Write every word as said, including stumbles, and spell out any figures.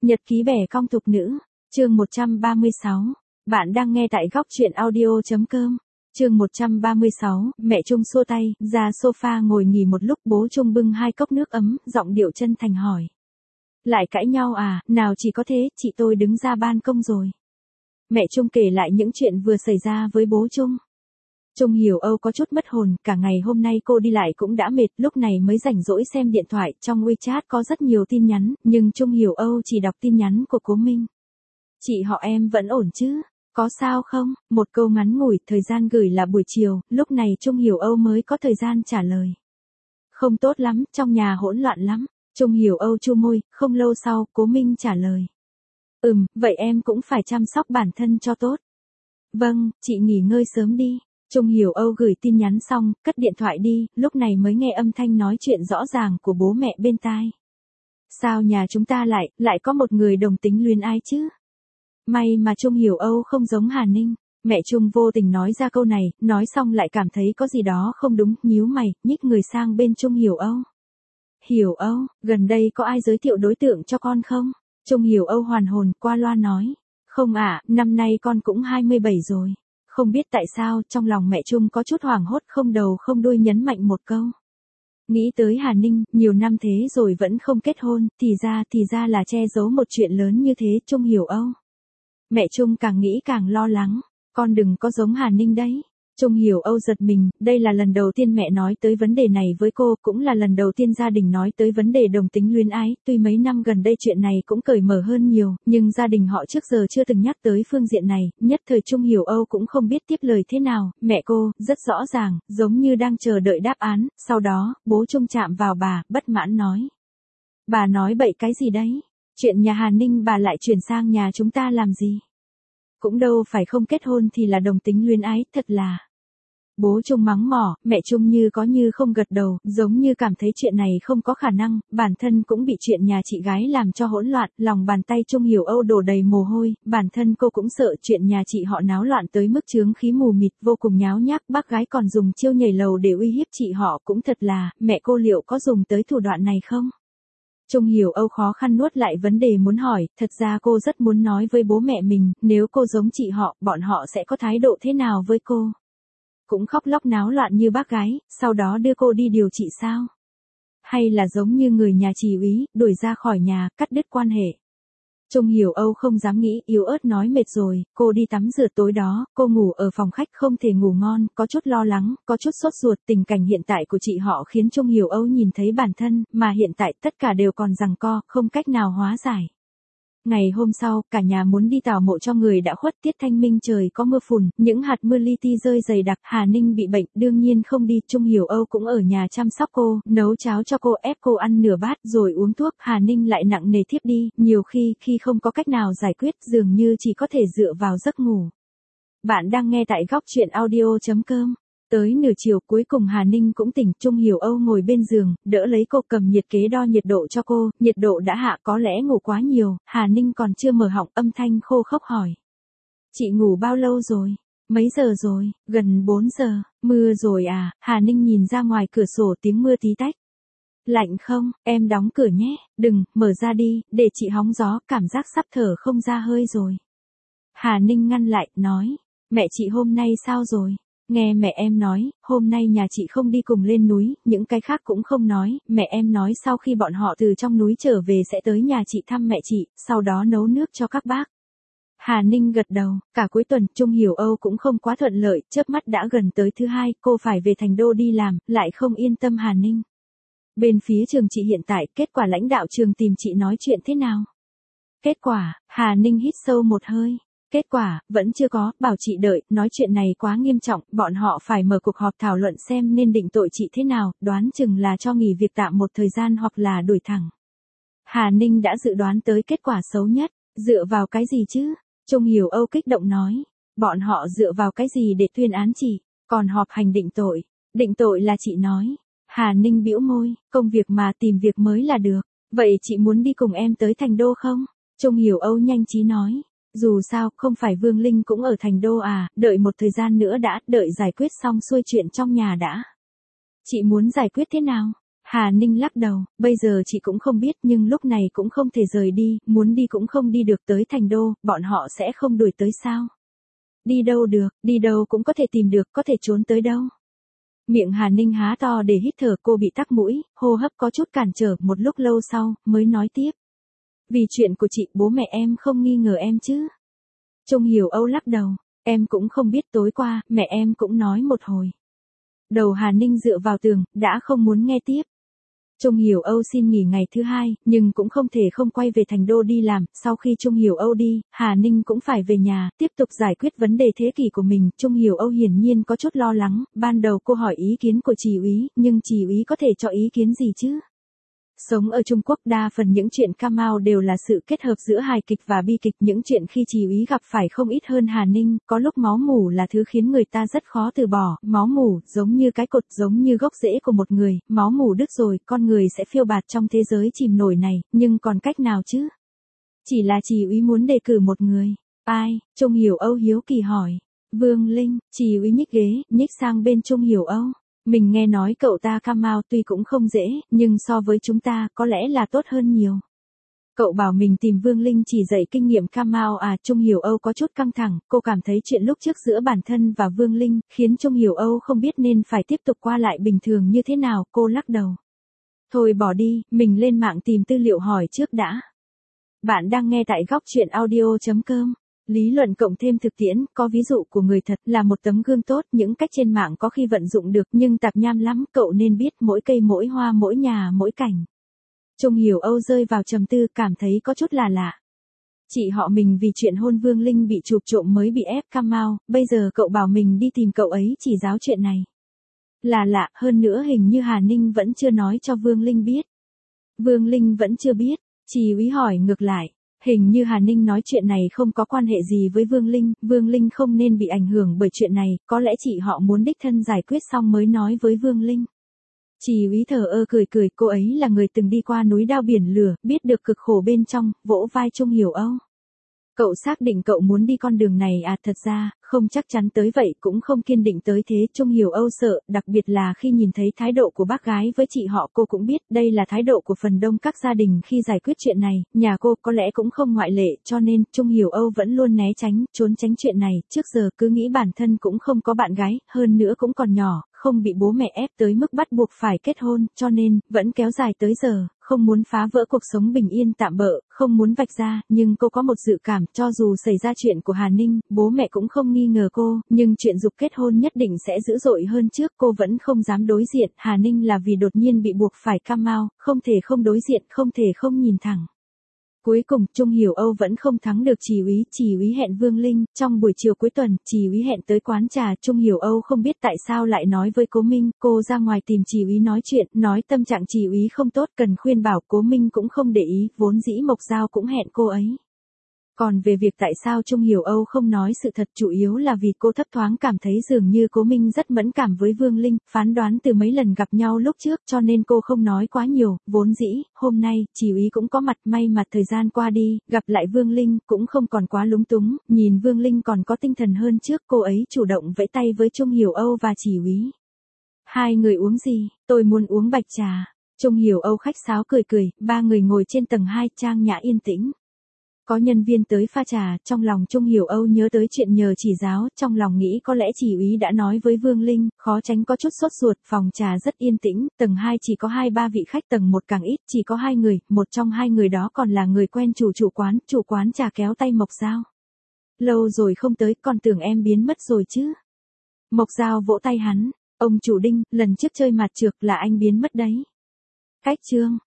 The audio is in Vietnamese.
Nhật ký bẻ cong tục nữ, chương một trăm ba mươi sáu. Bạn đang nghe tại góc truyện audio.com. Chương một trăm ba mươi sáu, mẹ Trung xua tay, ra sofa ngồi nghỉ một lúc, bố Trung bưng hai cốc nước ấm, giọng điệu chân thành hỏi. Lại cãi nhau à, nào chỉ có thế, chị tôi đứng ra ban công rồi. Mẹ Trung kể lại những chuyện vừa xảy ra với bố Trung. Trung Hiểu Âu có chút mất hồn, cả ngày hôm nay cô đi lại cũng đã mệt, lúc này mới rảnh rỗi xem điện thoại, trong WeChat có rất nhiều tin nhắn, nhưng Trung Hiểu Âu chỉ đọc tin nhắn của Cố Minh. Chị họ em vẫn ổn chứ? Có sao không? Một câu ngắn ngủi, thời gian gửi là buổi chiều, lúc này Trung Hiểu Âu mới có thời gian trả lời. Không tốt lắm, trong nhà hỗn loạn lắm. Trung Hiểu Âu chu môi, không lâu sau, Cố Minh trả lời. Ừm, vậy em cũng phải chăm sóc bản thân cho tốt. Vâng, chị nghỉ ngơi sớm đi. Trung Hiểu Âu gửi tin nhắn xong, cất điện thoại đi, lúc này mới nghe âm thanh nói chuyện rõ ràng của bố mẹ bên tai. Sao nhà chúng ta lại, lại có một người đồng tính luyến ái chứ? May mà Trung Hiểu Âu không giống Hà Ninh. Mẹ Trung vô tình nói ra câu này, nói xong lại cảm thấy có gì đó không đúng, nhíu mày, nhích người sang bên Trung Hiểu Âu. Hiểu Âu, gần đây có ai giới thiệu đối tượng cho con không? Trung Hiểu Âu hoàn hồn, qua loa nói. Không ạ, năm nay con cũng hai mươi bảy rồi. Không biết tại sao, trong lòng mẹ Trung có chút hoảng hốt, không đầu không đuôi nhấn mạnh một câu. Nghĩ tới Hà Ninh, nhiều năm thế rồi vẫn không kết hôn, thì ra, thì ra là che giấu một chuyện lớn như thế, Trung Hiểu Âu. Mẹ Trung càng nghĩ càng lo lắng, con đừng có giống Hà Ninh đấy. Trung Hiểu Âu giật mình, đây là lần đầu tiên mẹ nói tới vấn đề này với cô, cũng là lần đầu tiên gia đình nói tới vấn đề đồng tính luyến ái, tuy mấy năm gần đây chuyện này cũng cởi mở hơn nhiều, nhưng gia đình họ trước giờ chưa từng nhắc tới phương diện này, nhất thời Trung Hiểu Âu cũng không biết tiếp lời thế nào, mẹ cô, rất rõ ràng, giống như đang chờ đợi đáp án, sau đó, bố Trung chạm vào bà, bất mãn nói. Bà nói bậy cái gì đấy? Chuyện nhà Hà Ninh bà lại chuyển sang nhà chúng ta làm gì? Cũng đâu phải không kết hôn thì là đồng tính luyến ái, thật là. Bố Trung mắng mỏ, mẹ Trung như có như không gật đầu, giống như cảm thấy chuyện này không có khả năng, bản thân cũng bị chuyện nhà chị gái làm cho hỗn loạn, lòng bàn tay Trung Hiểu Âu đổ đầy mồ hôi, bản thân cô cũng sợ chuyện nhà chị họ náo loạn tới mức chướng khí mù mịt, vô cùng nháo nhác, bác gái còn dùng chiêu nhảy lầu để uy hiếp chị họ, cũng thật là, mẹ cô liệu có dùng tới thủ đoạn này không? Trung Hiểu Âu khó khăn nuốt lại vấn đề muốn hỏi, thật ra cô rất muốn nói với bố mẹ mình, nếu cô giống chị họ, bọn họ sẽ có thái độ thế nào với cô? Cũng khóc lóc náo loạn như bác gái, sau đó đưa cô đi điều trị sao? Hay là giống như người nhà chị úy, đuổi ra khỏi nhà, cắt đứt quan hệ? Trung Hiểu Âu không dám nghĩ, yếu ớt nói mệt rồi, cô đi tắm rửa, tối đó, cô ngủ ở phòng khách không thể ngủ ngon, có chút lo lắng, có chút sốt ruột, tình cảnh hiện tại của chị họ khiến Trung Hiểu Âu nhìn thấy bản thân, mà hiện tại tất cả đều còn giằng co, không cách nào hóa giải. Ngày hôm sau, cả nhà muốn đi tảo mộ cho người đã khuất, tiết thanh minh trời có mưa phùn, những hạt mưa li ti rơi dày đặc, Hà Ninh bị bệnh, đương nhiên không đi, Trung Hiểu Âu cũng ở nhà chăm sóc cô, nấu cháo cho cô, ép cô ăn nửa bát, rồi uống thuốc, Hà Ninh lại nặng nề thiếp đi, nhiều khi, khi không có cách nào giải quyết, dường như chỉ có thể dựa vào giấc ngủ. Bạn đang nghe tại góc truyện audio.com. Tới nửa chiều cuối cùng Hà Ninh cũng tỉnh, Trung Hiểu Âu ngồi bên giường, đỡ lấy cô, cầm nhiệt kế đo nhiệt độ cho cô, nhiệt độ đã hạ, có lẽ ngủ quá nhiều, Hà Ninh còn chưa mở họng, âm thanh khô khốc hỏi. Chị ngủ bao lâu rồi? Mấy giờ rồi? Gần bốn giờ, mưa rồi à? Hà Ninh nhìn ra ngoài cửa sổ, tiếng mưa tí tách. Lạnh không? Em đóng cửa nhé, đừng, mở ra đi, để chị hóng gió, cảm giác sắp thở không ra hơi rồi. Hà Ninh ngăn lại, nói, mẹ chị hôm nay sao rồi? Nghe mẹ em nói, hôm nay nhà chị không đi cùng lên núi, những cái khác cũng không nói, mẹ em nói sau khi bọn họ từ trong núi trở về sẽ tới nhà chị thăm mẹ chị, sau đó nấu nước cho các bác. Hà Ninh gật đầu, cả cuối tuần, Trung Hiểu Âu cũng không quá thuận lợi, chớp mắt đã gần tới thứ hai, cô phải về thành đô đi làm, lại không yên tâm Hà Ninh. Bên phía trường chị hiện tại, kết quả lãnh đạo trường tìm chị nói chuyện thế nào? Kết quả, Hà Ninh hít sâu một hơi. Kết quả, vẫn chưa có, bảo chị đợi, nói chuyện này quá nghiêm trọng, bọn họ phải mở cuộc họp thảo luận xem nên định tội chị thế nào, đoán chừng là cho nghỉ việc tạm một thời gian hoặc là đuổi thẳng. Hà Ninh đã dự đoán tới kết quả xấu nhất, dựa vào cái gì chứ? Trung Hiểu Âu kích động nói, bọn họ dựa vào cái gì để tuyên án chị, còn họp hành định tội, định tội là chị nói. Hà Ninh bĩu môi, công việc mà tìm việc mới là được, vậy chị muốn đi cùng em tới thành đô không? Trung Hiểu Âu nhanh trí nói. Dù sao, không phải Vương Linh cũng ở thành đô à, đợi một thời gian nữa đã, đợi giải quyết xong xuôi chuyện trong nhà đã. Chị muốn giải quyết thế nào? Hà Ninh lắc đầu, bây giờ chị cũng không biết nhưng lúc này cũng không thể rời đi, muốn đi cũng không đi được tới thành đô, bọn họ sẽ không đuổi tới sao? Đi đâu được, đi đâu cũng có thể tìm được, có thể trốn tới đâu. Miệng Hà Ninh há to để hít thở, cô bị tắc mũi, hô hấp có chút cản trở, một lúc lâu sau, mới nói tiếp. Vì chuyện của chị, bố mẹ em không nghi ngờ em chứ? Trung Hiểu Âu lắc đầu, em cũng không biết, tối qua, mẹ em cũng nói một hồi. Đầu Hà Ninh dựa vào tường, đã không muốn nghe tiếp. Trung Hiểu Âu xin nghỉ ngày thứ hai, nhưng cũng không thể không quay về thành đô đi làm, sau khi Trung Hiểu Âu đi, Hà Ninh cũng phải về nhà, tiếp tục giải quyết vấn đề thế kỷ của mình. Trung Hiểu Âu hiển nhiên có chút lo lắng, ban đầu cô hỏi ý kiến của Chỉ úy, nhưng Chỉ úy có thể cho ý kiến gì chứ? Sống ở Trung Quốc đa phần những chuyện Kamau đều là sự kết hợp giữa hài kịch và bi kịch, những chuyện khi Chỉ úy gặp phải không ít hơn Hà Ninh, có lúc máu mủ là thứ khiến người ta rất khó từ bỏ, máu mủ giống như cái cột, giống như gốc rễ của một người, máu mủ đứt rồi, con người sẽ phiêu bạt trong thế giới chìm nổi này, nhưng còn cách nào chứ? Chỉ là Chỉ úy muốn đề cử một người. Ai? Trung Hiểu Âu hiếu kỳ hỏi. Vương Linh. Chỉ úy nhích ghế, nhích sang bên Trung Hiểu Âu. Mình nghe nói cậu ta Kamau tuy cũng không dễ, nhưng so với chúng ta có lẽ là tốt hơn nhiều. Cậu bảo mình tìm Vương Linh chỉ dạy kinh nghiệm Kamau à? Trung Hiểu Âu có chút căng thẳng, cô cảm thấy chuyện lúc trước giữa bản thân và Vương Linh, khiến Trung Hiểu Âu không biết nên phải tiếp tục qua lại bình thường như thế nào, cô lắc đầu. Thôi bỏ đi, mình lên mạng tìm tư liệu hỏi trước đã. Bạn đang nghe tại góc truyện audio chấm com. Lý luận cộng thêm thực tiễn, có ví dụ của người thật là một tấm gương tốt, những cách trên mạng có khi vận dụng được nhưng tạp nham lắm, cậu nên biết mỗi cây mỗi hoa mỗi nhà mỗi cảnh. Trung Hiểu Âu rơi vào trầm tư, cảm thấy có chút là lạ. Chị họ mình vì chuyện hôn Vương Linh bị chụp trộm mới bị ép Kamau, bây giờ cậu bảo mình đi tìm cậu ấy chỉ giáo chuyện này. Là lạ, hơn nữa hình như Hà Ninh vẫn chưa nói cho Vương Linh biết. Vương Linh vẫn chưa biết, Chỉ úy hỏi ngược lại. Hình như Hà Ninh nói chuyện này không có quan hệ gì với Vương Linh, Vương Linh không nên bị ảnh hưởng bởi chuyện này, có lẽ chị họ muốn đích thân giải quyết xong mới nói với Vương Linh. Chỉ úy thờ ơ cười cười, cô ấy là người từng đi qua núi đao biển lửa, biết được cực khổ bên trong, vỗ vai Trung Hiểu Âu. Cậu xác định cậu muốn đi con đường này à? Thật ra, không chắc chắn tới vậy, cũng không kiên định tới thế. Trung Hiểu Âu sợ, đặc biệt là khi nhìn thấy thái độ của bác gái với chị họ, cô cũng biết đây là thái độ của phần đông các gia đình khi giải quyết chuyện này, nhà cô có lẽ cũng không ngoại lệ, cho nên Trung Hiểu Âu vẫn luôn né tránh, trốn tránh chuyện này, trước giờ cứ nghĩ bản thân cũng không có bạn gái, hơn nữa cũng còn nhỏ, không bị bố mẹ ép tới mức bắt buộc phải kết hôn, cho nên, vẫn kéo dài tới giờ, không muốn phá vỡ cuộc sống bình yên tạm bợ, không muốn vạch ra, nhưng cô có một dự cảm, cho dù xảy ra chuyện của Hà Ninh, bố mẹ cũng không nghi ngờ cô, nhưng chuyện dục kết hôn nhất định sẽ dữ dội hơn trước, cô vẫn không dám đối diện, Hà Ninh là vì đột nhiên bị buộc phải Kamau, không thể không đối diện, không thể không nhìn thẳng. Cuối cùng, Trung Hiểu Âu vẫn không thắng được Chỉ úy, Chỉ úy hẹn Vương Linh, trong buổi chiều cuối tuần, Chỉ úy hẹn tới quán trà, Trung Hiểu Âu không biết tại sao lại nói với Cố Minh, cô ra ngoài tìm Chỉ úy nói chuyện, nói tâm trạng Chỉ úy không tốt, cần khuyên bảo, Cố Minh cũng không để ý, vốn dĩ Mộc Giao cũng hẹn cô ấy. Còn về việc tại sao Trung Hiểu Âu không nói sự thật, chủ yếu là vì cô thấp thoáng cảm thấy dường như Cố Minh rất mẫn cảm với Vương Linh, phán đoán từ mấy lần gặp nhau lúc trước, cho nên cô không nói quá nhiều, vốn dĩ, hôm nay, Chỉ úy cũng có mặt, may mà thời gian qua đi, gặp lại Vương Linh, cũng không còn quá lúng túng, nhìn Vương Linh còn có tinh thần hơn trước, cô ấy chủ động vẫy tay với Trung Hiểu Âu và Chỉ úy. Hai người uống gì? Tôi muốn uống bạch trà. Trung Hiểu Âu khách sáo cười cười, ba người ngồi trên tầng hai, trang nhã yên tĩnh. Có nhân viên tới pha trà, trong lòng Trung Hiểu Âu nhớ tới chuyện nhờ chỉ giáo, trong lòng nghĩ có lẽ Chỉ úy đã nói với Vương Linh, khó tránh có chút sốt ruột, phòng trà rất yên tĩnh, tầng hai chỉ có hai ba vị khách, tầng một càng ít, chỉ có hai người, một trong hai người đó còn là người quen chủ chủ quán, chủ quán trà kéo tay Mộc Giao. Lâu rồi không tới, còn tưởng em biến mất rồi chứ. Mộc Giao vỗ tay hắn, ông chủ Đinh, lần trước chơi mặt trược là anh biến mất đấy. Cách chương.